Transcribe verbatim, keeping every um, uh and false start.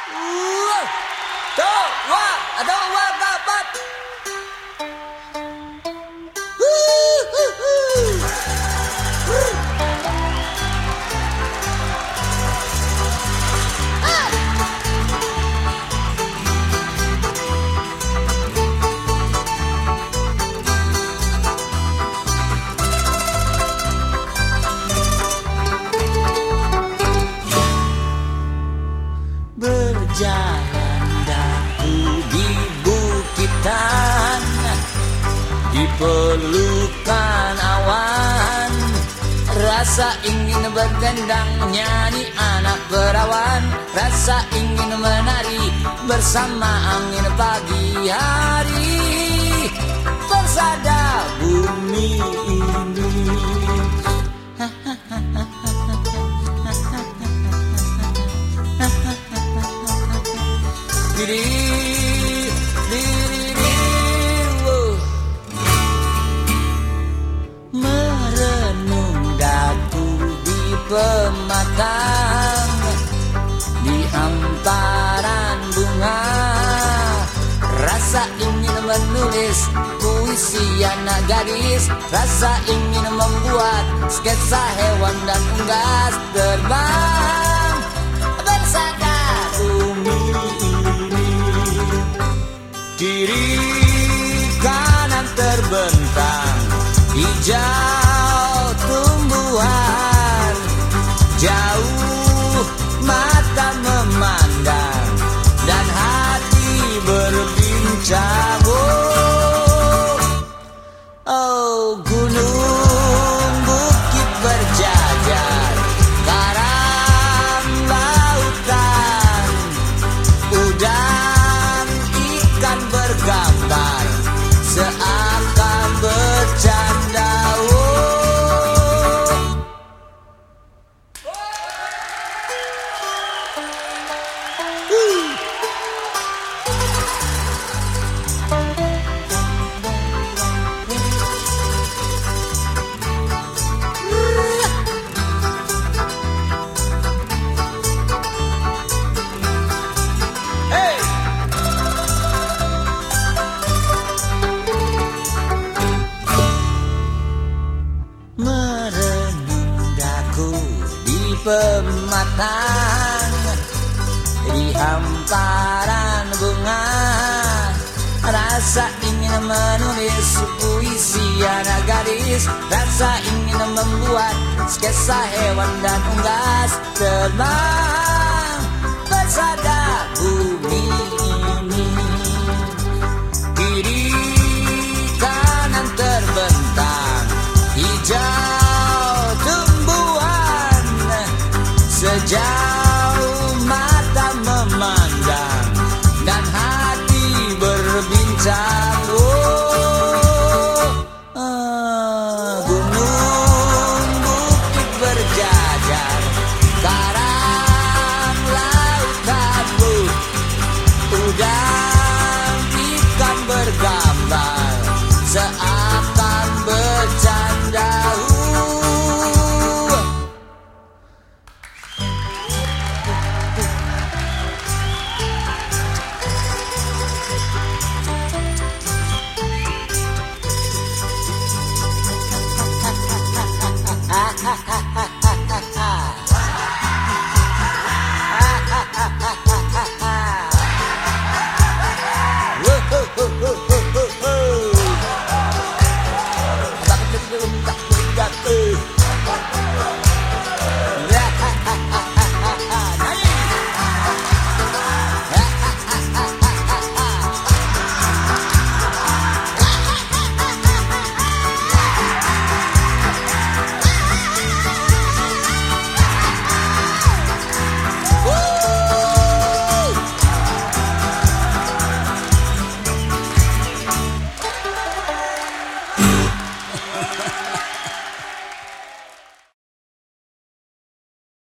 Uh, tuh, wah, atau wah, dapat. Uh, uh, uh. Berjalan daku di bukitan, di pelukan awan, rasa ingin berdendang menyanyi anak perawan, rasa ingin menari bersama angin pagi hari, bersada bumi ini. Diri, diri, diri, oh. Merenung daku di pematang, di hamparan bunga, rasa ingin menulis puisi anak gadis, rasa ingin membuat sketsa hewan dan unggas terbang bersama bumi. Kiri kanan terbentang hijau tumbuhan, jauh mata memandang dan hati berbincang. Oh, oh gunung bukit berjajar, karang lautan, udang ikan bergambar seakan bercanda. Pematang di hamparan bunga, rasa ingin menulis puisi anak gadis, rasa ingin membuat sketsa hewan dan unggas terbang bersada bumi ini. Kiri kanan terbentang hijau tumbuhan, sejauh mata memandang dan hati berbincang.